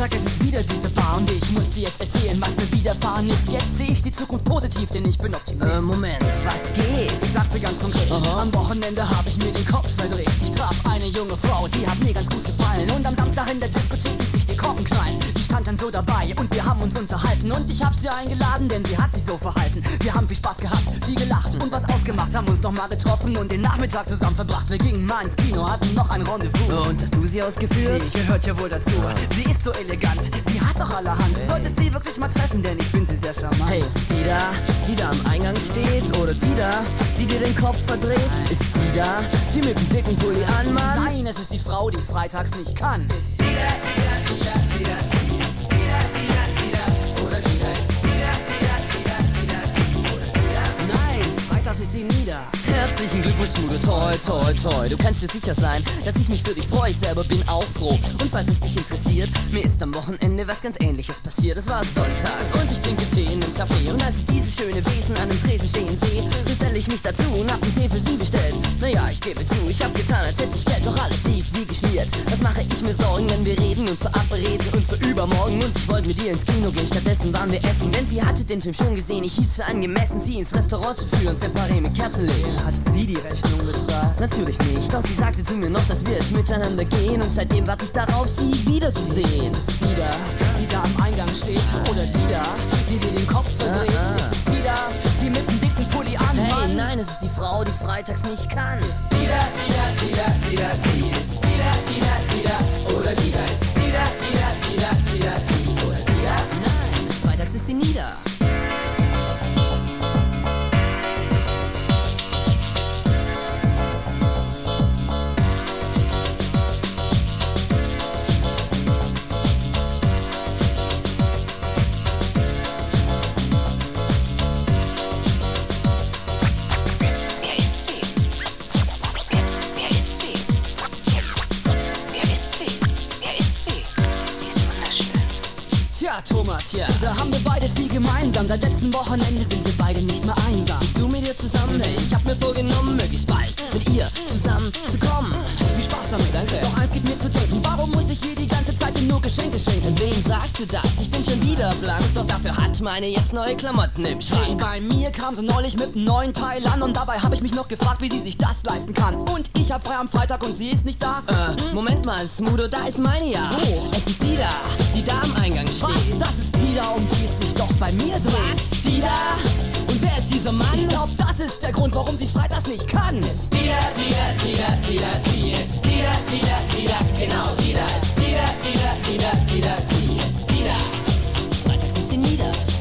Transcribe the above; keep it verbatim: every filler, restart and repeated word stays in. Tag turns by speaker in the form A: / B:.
A: Freitag, es ist wieder diese Bar und ich muss dir jetzt erzählen, was mir widerfahren ist. Jetzt sehe ich die Zukunft positiv, denn ich bin Optimist.
B: Äh, Moment, was geht?
A: Ich sag's dir ganz konkret.
B: Aha.
A: Am Wochenende hab ich mir den Kopf verdreht. Ich traf eine junge Frau, die hat mir ganz gut gefallen. Und am Samstag in der Diskothek ließ sich die Korken knallen. Sie stand dann so dabei und wir haben uns unterhalten. Und ich hab sie eingeladen, denn sie hat sich so verhalten. Wir haben viel Spaß gehabt, viel gelacht und was ausgemacht. Haben uns nochmal getroffen und den Nachmittag zusammen verbracht. Wir gingen mal ins Kino, hatten noch ein Rendezvous.
B: Und hast du sie ausgeführt?
A: Sie gehört ja wohl dazu. Sie ist so elegant, sie hat doch allerhand. Du solltest sie wirklich mal treffen, denn ich finde sie sehr charmant.
B: Hey, ist die da, die da am Eingang steht? Oder die da, die dir den Kopf verdreht? Ist die da, die mit dem dicken Pulli anmacht?
A: Nein, es ist die Frau, die freitags nicht kann. Ist die da, die da, die da, die da, ist die da, die da, die da, oder die da, ist die da, die da, die da, die da, oder die da. Nein, freitags ist sie nie da.
B: Herzlichen Glückwunsch, Mudo, toi, toi, toi. Du kannst dir sicher sein, dass ich mich für dich freue. Ich selber bin auch froh. Und falls es dich interessiert, mir ist am Wochenende was ganz Ähnliches passiert. Es war Sonntag und ich trinke Tee in einem Café. Und als ich dieses schöne Wesen an dem Tresen stehen sehe, geselle ich mich dazu und hab einen Tee für sie bestellt. Naja, ich gebe zu, ich hab getan, als hätte ich Geld, doch alles lief wie geschmiert. Was mache ich mir Sorgen, wenn wir reden und verabreden uns für übermorgen? Und ich wollte mit ihr ins Kino gehen, stattdessen waren wir essen. Denn sie hatte den Film schon gesehen, ich hielt's für angemessen, sie ins Restaurant zu führen, separé mit Kerzenlicht.
A: Hat sie die Rechnung bezahlt?
B: Natürlich nicht, doch sie sagte zu mir noch, dass wir es miteinander gehen. Und seitdem warte ich darauf, sie wiederzusehen.
A: Ist die da, die da am Eingang steht? Oder die da, die dir den Kopf verdreht?
B: Ah, ah.
A: Ist es die da, die mit dem dicken Pulli an?
B: Hey, nein, es ist die Frau, die freitags nicht kann.
A: Die da, die da, die da, die da, die ist die da, die da, die da, oder die da, ist die da, die da, die da, die da, die oder die da.
B: Nein, freitags ist sie nie da.
A: Tja, Thomas, ja, da haben wir beide viel gemeinsam. Seit letzten Wochenende sind wir beide nicht mehr einsam.
B: Bist du mit ihr zusammen? Hey, ich hab mir vorgenommen, möglichst bald mit ihr zusammen zu kommen.
A: Viel Spaß damit,
B: Danke.
A: Doch eins gibt mir zu denken, warum muss ich ihr die ganze Zeit nur Geschenke schenken?
B: Wem sagst du das? Ich bin schon wieder blank, doch dafür hat meine jetzt neue Klamotten im
A: Hey,
B: Schrank.
A: bei mir kam sie neulich mit einem neuen Teil an und dabei habe ich mich noch gefragt, wie sie sich das leisten kann. Und ich hab frei am Freitag und sie ist nicht da.
B: Äh, Moment mal, Smudo, da ist meine ja.
A: Wo?
B: Es ist die da, die da am Eingang
A: Was?
B: steht.
A: Das ist die da, um die es sich doch bei mir dreht.
B: Was? Die da? Und wer ist dieser Mann?
A: Ich glaub, das ist der Grund, warum sie freitags nicht kann. Ist die da, die da, die da, die da, die ist die da, die da, die da, genau die da, ist die da, die da, die da, die da, die ist die da.
B: Freitags ist sie nie da.